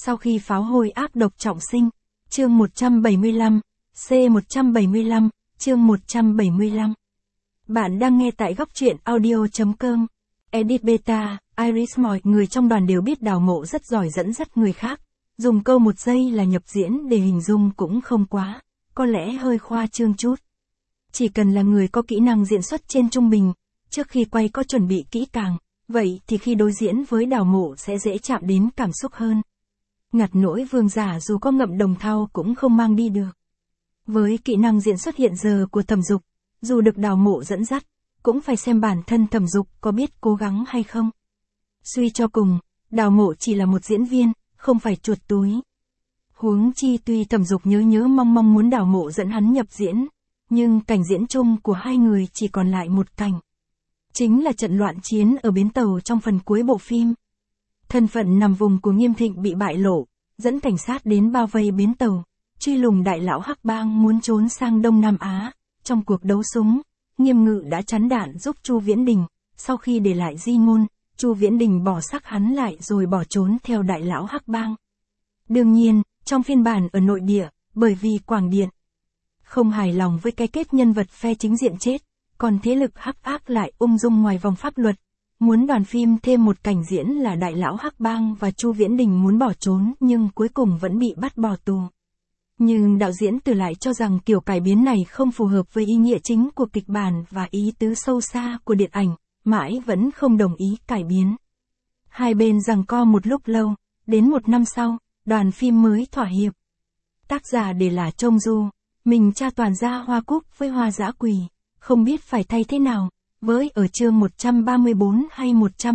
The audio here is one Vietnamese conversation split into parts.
Sau khi pháo hôi ác độc trọng sinh. Chương 175, C175, chương 175. Bạn đang nghe tại góc truyện audio.com. Edit Beta, Iris. Mọi người trong đoàn đều biết Đào Mộ rất giỏi dẫn dắt người khác. Dùng câu một giây là nhập diễn để hình dung cũng không quá, có lẽ hơi khoa trương chút. Chỉ cần là người có kỹ năng diễn xuất trên trung bình, trước khi quay có chuẩn bị kỹ càng, vậy thì khi đối diễn với Đào Mộ sẽ dễ chạm đến cảm xúc hơn. Ngặt nỗi Vương Giả dù có ngậm đồng thau cũng không mang đi được. Với kỹ năng diễn xuất hiện giờ của Thẩm Dục, dù được Đào Mộ dẫn dắt, cũng phải xem bản thân Thẩm Dục có biết cố gắng hay không. Suy cho cùng, Đào Mộ chỉ là một diễn viên, không phải chuột túi. Huống chi tuy Thẩm Dục nhớ mong muốn Đào Mộ dẫn hắn nhập diễn, nhưng cảnh diễn chung của hai người chỉ còn lại một cảnh. Chính là trận loạn chiến ở bến tàu trong phần cuối bộ phim. Thân phận nằm vùng của Nghiêm Thịnh bị bại lộ, dẫn cảnh sát đến bao vây bến tàu, truy lùng đại lão Hắc Bang muốn trốn sang Đông Nam Á. Trong cuộc đấu súng, Nghiêm Ngự đã chắn đạn giúp Chu Viễn Đình, sau khi để lại di ngôn, Chu Viễn Đình bỏ xác hắn lại rồi bỏ trốn theo đại lão Hắc Bang. Đương nhiên, trong phiên bản ở nội địa, bởi vì Quảng Điện không hài lòng với cái kết nhân vật phe chính diện chết, còn thế lực hắc ác lại ung dung ngoài vòng pháp luật, muốn đoàn phim thêm một cảnh diễn là đại lão Hắc Bang và Chu Viễn Đình muốn bỏ trốn nhưng cuối cùng vẫn bị bắt bỏ tù. Nhưng đạo diễn Từ lại cho rằng kiểu cải biến này không phù hợp với ý nghĩa chính của kịch bản và ý tứ sâu xa của điện ảnh, mãi vẫn không đồng ý cải biến. Hai bên giằng co một lúc lâu, đến một năm sau, đoàn phim mới thỏa hiệp. Tác giả để là Trông Du, mình tra toàn ra Hoa Cúc với Hoa Dã Quỳ, không biết phải thay thế nào. Với ở chương 134 hay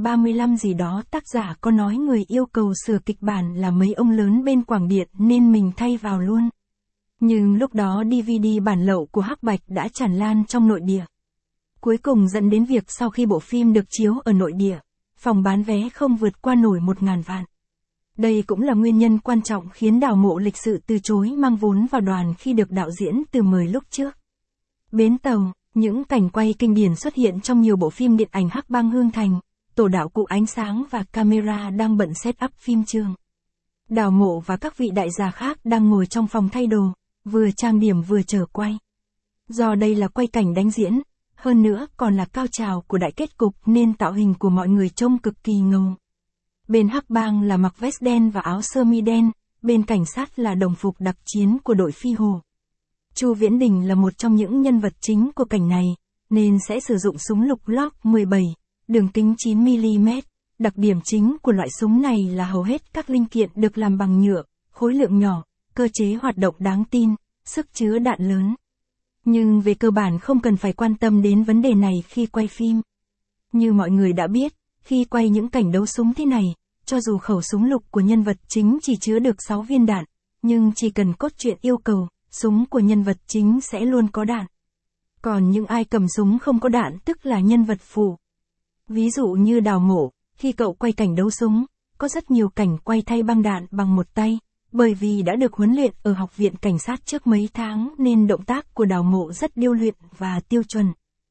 135 gì đó tác giả có nói người yêu cầu sửa kịch bản là mấy ông lớn bên Quảng Điện nên mình thay vào luôn. Nhưng lúc đó DVD bản lậu của Hắc Bạch đã tràn lan trong nội địa. Cuối cùng dẫn đến việc sau khi bộ phim được chiếu ở nội địa, phòng bán vé không vượt qua nổi 1.000 vạn. Đây cũng là nguyên nhân quan trọng khiến Đào Mộ lịch sự từ chối mang vốn vào đoàn khi được đạo diễn Từ mời lúc trước. Bến tàu. Những cảnh quay kinh điển xuất hiện trong nhiều bộ phim điện ảnh Hắc Bang Hương Thành, tổ đạo cụ ánh sáng và camera đang bận set up phim trường. Đào Mộ và các vị đại gia khác đang ngồi trong phòng thay đồ, vừa trang điểm vừa chờ quay. Do đây là quay cảnh đánh diễn, hơn nữa còn là cao trào của đại kết cục nên tạo hình của mọi người trông cực kỳ ngầu. Bên Hắc Bang là mặc vest đen và áo sơ mi đen, bên cảnh sát là đồng phục đặc chiến của đội Phi Hồ. Chu Viễn Đình là một trong những nhân vật chính của cảnh này, nên sẽ sử dụng súng lục Glock 17, đường kính 9mm. Đặc điểm chính của loại súng này là hầu hết các linh kiện được làm bằng nhựa, khối lượng nhỏ, cơ chế hoạt động đáng tin, sức chứa đạn lớn. Nhưng về cơ bản không cần phải quan tâm đến vấn đề này khi quay phim. Như mọi người đã biết, khi quay những cảnh đấu súng thế này, cho dù khẩu súng lục của nhân vật chính chỉ chứa được 6 viên đạn, nhưng chỉ cần cốt truyện yêu cầu, súng của nhân vật chính sẽ luôn có đạn. Còn những ai cầm súng không có đạn tức là nhân vật phụ. Ví dụ như Đào Mộ, khi cậu quay cảnh đấu súng, có rất nhiều cảnh quay thay băng đạn bằng một tay, bởi vì đã được huấn luyện ở học viện cảnh sát trước mấy tháng nên động tác của Đào Mộ rất điêu luyện và tiêu chuẩn.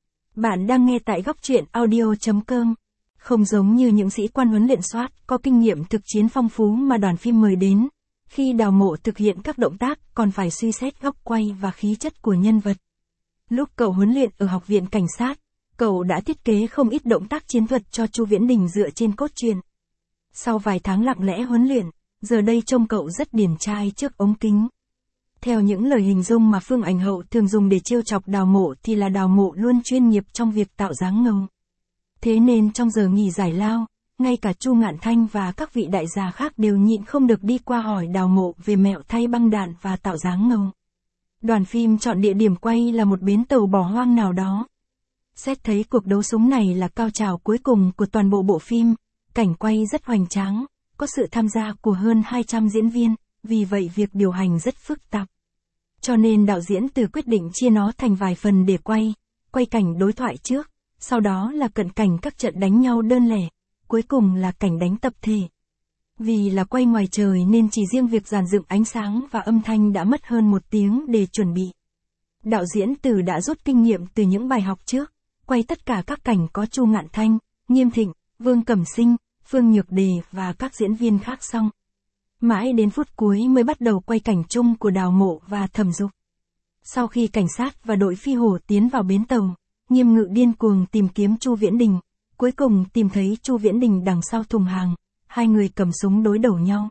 Bạn đang nghe tại góc truyện audio.com. Không giống như những sĩ quan huấn luyện SWAT có kinh nghiệm thực chiến phong phú mà đoàn phim mời đến. Khi Đào Mộ thực hiện các động tác còn phải suy xét góc quay và khí chất của nhân vật. Lúc cậu huấn luyện ở học viện cảnh sát, cậu đã thiết kế không ít động tác chiến thuật cho Chu Viễn Đình dựa trên cốt truyện. Sau vài tháng lặng lẽ huấn luyện, giờ đây trông cậu rất điển trai trước ống kính. Theo những lời hình dung mà Phương Ảnh Hậu thường dùng để trêu chọc Đào Mộ thì là Đào Mộ luôn chuyên nghiệp trong việc tạo dáng ngầu. Thế nên trong giờ nghỉ giải lao, ngay cả Chu Ngạn Thanh và các vị đại gia khác đều nhịn không được đi qua hỏi Đào Mộ về mẹo thay băng đạn và tạo dáng ngầu. Đoàn phim chọn địa điểm quay là một bến tàu bỏ hoang nào đó. Xét thấy cuộc đấu súng này là cao trào cuối cùng của toàn bộ bộ phim, cảnh quay rất hoành tráng, có sự tham gia của hơn 200 diễn viên, vì vậy việc điều hành rất phức tạp. Cho nên đạo diễn Từ quyết định chia nó thành vài phần để quay cảnh đối thoại trước, sau đó là cận cảnh các trận đánh nhau đơn lẻ, cuối cùng là cảnh đánh tập thể. Vì là quay ngoài trời nên chỉ riêng việc dàn dựng ánh sáng và âm thanh đã mất hơn 1 tiếng để chuẩn bị. Đạo diễn Từ đã rút kinh nghiệm từ những bài học trước, quay tất cả các cảnh có Chu Ngạn Thanh, Nghiêm Thịnh, Vương Cẩm Sinh, Phương Nhược Đề và các diễn viên khác xong. Mãi đến phút cuối mới bắt đầu quay cảnh chung của Đào Mộ và Thẩm Dục. Sau khi cảnh sát và đội phi hổ tiến vào bến tàu, Nghiêm Ngự điên cuồng tìm kiếm Chu Viễn Đình, cuối cùng tìm thấy Chu Viễn Đình đằng sau thùng hàng, hai người cầm súng đối đầu nhau.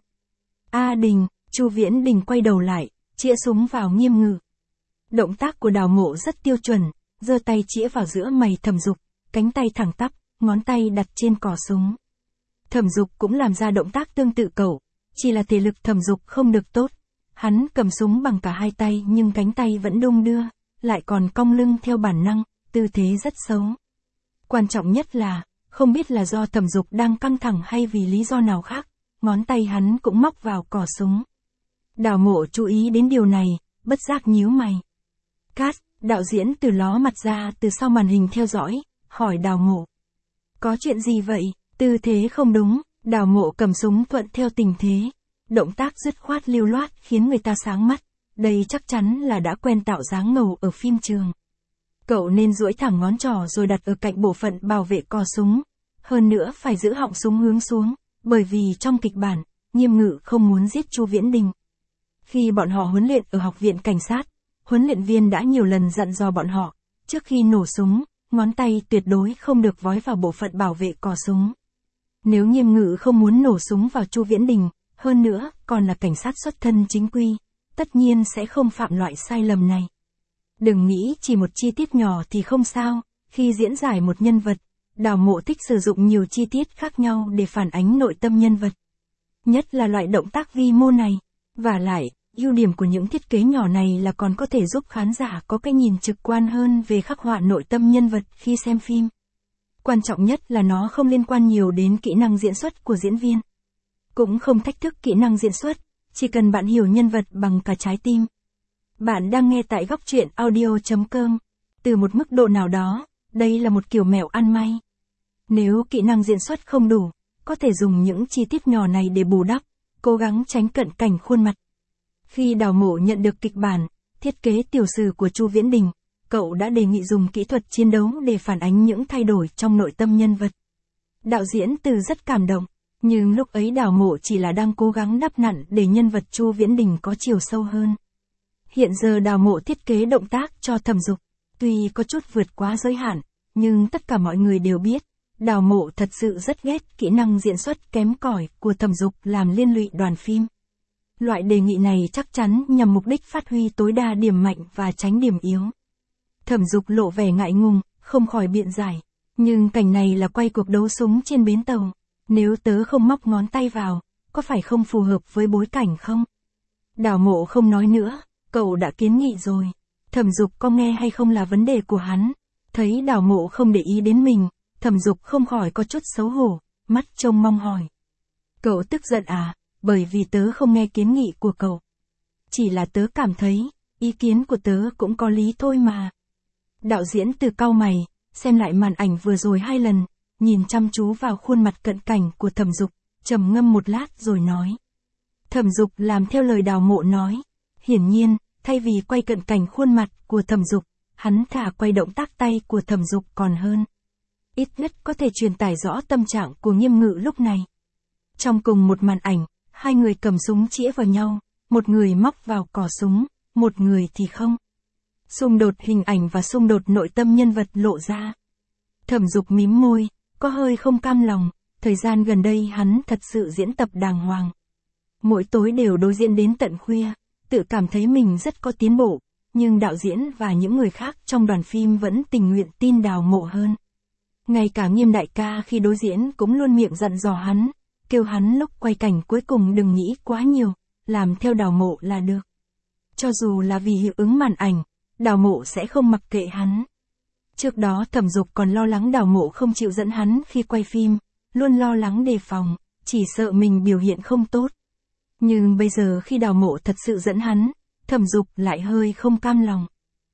A Đình, Chu Viễn Đình quay đầu lại, chĩa súng vào Nghiêm Ngự. Động tác của Đào Mộ rất tiêu chuẩn, giơ tay chĩa vào giữa mày Thẩm Dục, cánh tay thẳng tắp, ngón tay đặt trên cò súng. Thẩm Dục cũng làm ra động tác tương tự cậu, chỉ là thể lực Thẩm Dục không được tốt. Hắn cầm súng bằng cả hai tay nhưng cánh tay vẫn đung đưa, lại còn cong lưng theo bản năng, tư thế rất xấu. Quan trọng nhất là, không biết là do Thẩm Dục đang căng thẳng hay vì lý do nào khác, ngón tay hắn cũng móc vào cò súng. Đào Mộ chú ý đến điều này, bất giác nhíu mày. Cát, đạo diễn Từ ló mặt ra từ sau màn hình theo dõi, hỏi Đào Mộ. Có chuyện gì vậy? Tư thế không đúng, Đào Mộ cầm súng thuận theo tình thế. Động tác dứt khoát lưu loát khiến người ta sáng mắt, đây chắc chắn là đã quen tạo dáng ngầu ở phim trường. Cậu nên duỗi thẳng ngón trỏ rồi đặt ở cạnh bộ phận bảo vệ cò súng. Hơn nữa phải giữ họng súng hướng xuống, bởi vì trong kịch bản, Nghiêm Ngự không muốn giết Chu Viễn Đình. Khi bọn họ huấn luyện ở học viện cảnh sát, huấn luyện viên đã nhiều lần dặn dò bọn họ, trước khi nổ súng, ngón tay tuyệt đối không được vói vào bộ phận bảo vệ cò súng. Nếu Nghiêm Ngự không muốn nổ súng vào Chu Viễn Đình, hơn nữa, còn là cảnh sát xuất thân chính quy, tất nhiên sẽ không phạm loại sai lầm này. Đừng nghĩ chỉ một chi tiết nhỏ thì không sao, khi diễn giải một nhân vật, Đào Mộ thích sử dụng nhiều chi tiết khác nhau để phản ánh nội tâm nhân vật. Nhất là loại động tác vi mô này, và lại, ưu điểm của những thiết kế nhỏ này là còn có thể giúp khán giả có cái nhìn trực quan hơn về khắc họa nội tâm nhân vật khi xem phim. Quan trọng nhất là nó không liên quan nhiều đến kỹ năng diễn xuất của diễn viên. Cũng không thách thức kỹ năng diễn xuất, chỉ cần bạn hiểu nhân vật bằng cả trái tim. Bạn đang nghe tại góc truyện audio.com. Từ một mức độ nào đó, đây là một kiểu mẹo ăn may. Nếu kỹ năng diễn xuất không đủ, có thể dùng những chi tiết nhỏ này để bù đắp, cố gắng tránh cận cảnh khuôn mặt. Khi Đào Mộ nhận được kịch bản, thiết kế tiểu sử của Chu Viễn Đình, cậu đã đề nghị dùng kỹ thuật chiến đấu để phản ánh những thay đổi trong nội tâm nhân vật. Đạo diễn Từ rất cảm động, nhưng lúc ấy Đào Mộ chỉ là đang cố gắng đắp nặn để nhân vật Chu Viễn Đình có chiều sâu hơn. Hiện giờ Đào Mộ thiết kế động tác cho Thẩm Dục, tuy có chút vượt quá giới hạn, nhưng tất cả mọi người đều biết, Đào Mộ thật sự rất ghét kỹ năng diễn xuất kém cỏi của Thẩm Dục làm liên lụy đoàn phim. Loại đề nghị này chắc chắn nhằm mục đích phát huy tối đa điểm mạnh và tránh điểm yếu. Thẩm Dục lộ vẻ ngại ngùng, không khỏi biện giải, nhưng cảnh này là quay cuộc đấu súng trên bến tàu, nếu tớ không móc ngón tay vào, có phải không phù hợp với bối cảnh không? Đào Mộ không nói nữa, cậu đã kiến nghị rồi. Thẩm Dục có nghe hay không là vấn đề của hắn. Thấy Đào Mộ không để ý đến mình, Thẩm Dục không khỏi có chút xấu hổ, mắt trông mong hỏi. Cậu tức giận à, bởi vì tớ không nghe kiến nghị của cậu. Chỉ là tớ cảm thấy, ý kiến của tớ cũng có lý thôi mà. Đạo diễn Từ cau mày, xem lại màn ảnh vừa rồi 2 lần, nhìn chăm chú vào khuôn mặt cận cảnh của Thẩm Dục, trầm ngâm một lát rồi nói. Thẩm Dục làm theo lời Đào Mộ nói. Hiển nhiên, thay vì quay cận cảnh khuôn mặt của Thẩm Dục, hắn thà quay động tác tay của Thẩm Dục còn hơn. Ít nhất có thể truyền tải rõ tâm trạng của Nghiêm Ngự lúc này. Trong cùng một màn ảnh, hai người cầm súng chĩa vào nhau, một người móc vào cò súng, một người thì không. Xung đột hình ảnh và xung đột nội tâm nhân vật lộ ra. Thẩm Dục mím môi, có hơi không cam lòng, thời gian gần đây hắn thật sự diễn tập đàng hoàng. Mỗi tối đều đối diễn đến tận khuya, tự cảm thấy mình rất có tiến bộ, nhưng đạo diễn và những người khác trong đoàn phim vẫn tình nguyện tin Đào Mộ hơn. Ngay cả Nghiêm đại ca khi đối diễn cũng luôn miệng dặn dò hắn, kêu hắn lúc quay cảnh cuối cùng đừng nghĩ quá nhiều, làm theo Đào Mộ là được. Cho dù là vì hiệu ứng màn ảnh, Đào Mộ sẽ không mặc kệ hắn. Trước đó Thẩm Dục còn lo lắng Đào Mộ không chịu dẫn hắn khi quay phim, luôn lo lắng đề phòng, chỉ sợ mình biểu hiện không tốt. Nhưng bây giờ khi Đào Mộ thật sự dẫn hắn, Thẩm Dục lại hơi không cam lòng.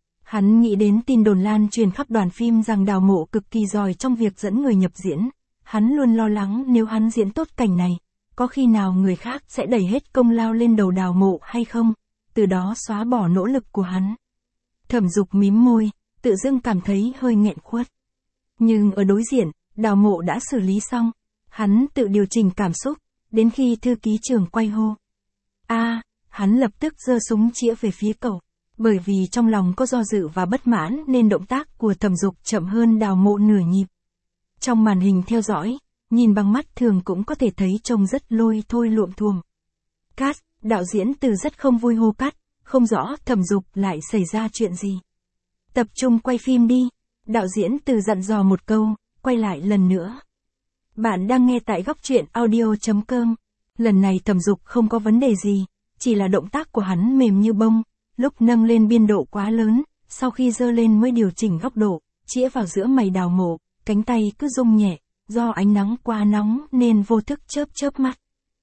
Hắn nghĩ đến tin đồn lan truyền khắp đoàn phim rằng Đào Mộ cực kỳ giỏi trong việc dẫn người nhập diễn. Hắn luôn lo lắng nếu hắn diễn tốt cảnh này, có khi nào người khác sẽ đẩy hết công lao lên đầu Đào Mộ hay không, từ đó xóa bỏ nỗ lực của hắn. Thẩm Dục mím môi, tự dưng cảm thấy hơi nghẹn khuất. Nhưng ở đối diện, Đào Mộ đã xử lý xong. Hắn tự điều chỉnh cảm xúc, đến khi thư ký trưởng quay hô, hắn lập tức giơ súng chĩa về phía cậu. Bởi vì trong lòng có do dự và bất mãn nên động tác của Thẩm Dục chậm hơn Đào Mộ nửa nhịp. Trong màn hình theo dõi, nhìn bằng mắt thường cũng có thể thấy trông rất lôi thôi luộm thuộm. Cắt, đạo diễn Từ rất không vui hô cắt, không rõ Thẩm Dục lại xảy ra chuyện gì. Tập trung quay phim đi, đạo diễn Từ dặn dò một câu, quay lại lần nữa. Bạn đang nghe tại góc truyện audio.com. Lần này Thẩm Dục không có vấn đề gì, chỉ là động tác của hắn mềm như bông, lúc nâng lên biên độ quá lớn, sau khi giơ lên mới điều chỉnh góc độ, chĩa vào giữa mày Đào Mộ, cánh tay cứ rung nhẹ, do ánh nắng quá nóng nên vô thức chớp mắt.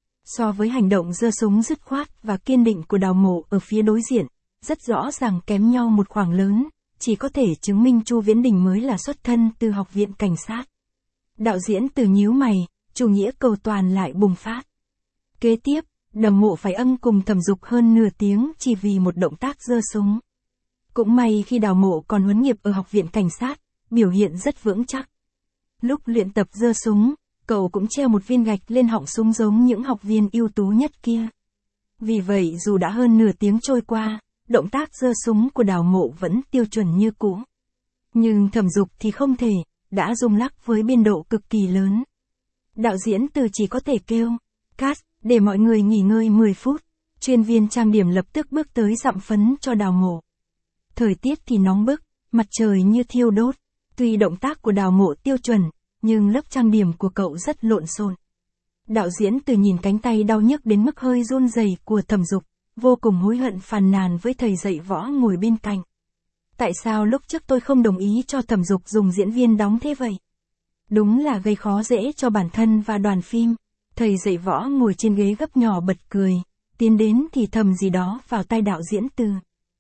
So với hành động giơ súng dứt khoát và kiên định của Đào Mộ ở phía đối diện, rất rõ ràng kém nhau một khoảng lớn, chỉ có thể chứng minh Chu Viễn Đình mới là xuất thân từ học viện cảnh sát. Đạo diễn Từ nhíu mày, chủ nghĩa cầu toàn lại bùng phát. Kế tiếp, Đào Mộ phải cùng Thẩm Dục hơn nửa tiếng chỉ vì một động tác giơ súng. Cũng may khi Đào Mộ còn huấn nghiệp ở học viện cảnh sát, biểu hiện rất vững chắc. Lúc luyện tập giơ súng, cậu cũng treo một viên gạch lên họng súng giống những học viên ưu tú nhất kia. Vì vậy dù đã hơn nửa tiếng trôi qua, động tác giơ súng của Đào Mộ vẫn tiêu chuẩn như cũ. Nhưng Thẩm Dục thì không thể, đã rung lắc với biên độ cực kỳ lớn. Đạo diễn Từ chỉ có thể kêu, cắt, để mọi người nghỉ ngơi 10 phút, chuyên viên trang điểm lập tức bước tới dặm phấn cho Đào Mộ. Thời tiết thì nóng bức, mặt trời như thiêu đốt, tuy động tác của Đào Mộ tiêu chuẩn, nhưng lớp trang điểm của cậu rất lộn xộn. Đạo diễn Từ nhìn cánh tay đau nhức đến mức hơi run rẩy của Thẩm Dục, vô cùng hối hận phàn nàn với thầy dạy võ ngồi bên cạnh. Tại sao lúc trước tôi không đồng ý cho Thẩm Dục dùng diễn viên đóng thế vậy? Đúng là gây khó dễ cho bản thân và đoàn phim. Thầy dạy võ ngồi trên ghế gấp nhỏ bật cười, tiến đến thì thầm gì đó vào tai đạo diễn Từ.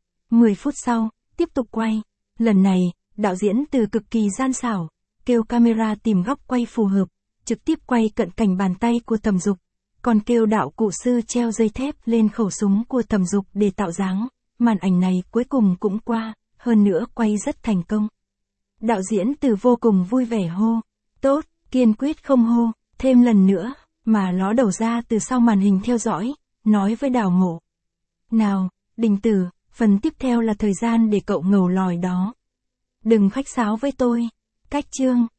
10 phút sau, tiếp tục quay. Lần này, đạo diễn Từ cực kỳ gian xảo, kêu camera tìm góc quay phù hợp, trực tiếp quay cận cảnh bàn tay của Thẩm Dục, còn kêu đạo cụ sư treo dây thép lên khẩu súng của Thẩm Dục để tạo dáng. Màn ảnh này cuối cùng cũng qua, hơn nữa quay rất thành công. Đạo diễn Từ vô cùng vui vẻ hô, tốt, kiên quyết không hô, thêm lần nữa, mà ló đầu ra từ sau màn hình theo dõi, nói với Đào Mộ. Nào, Đình Tử, phần tiếp theo là thời gian để cậu ngầu lòi đó. Đừng khách sáo với tôi. Cách chương.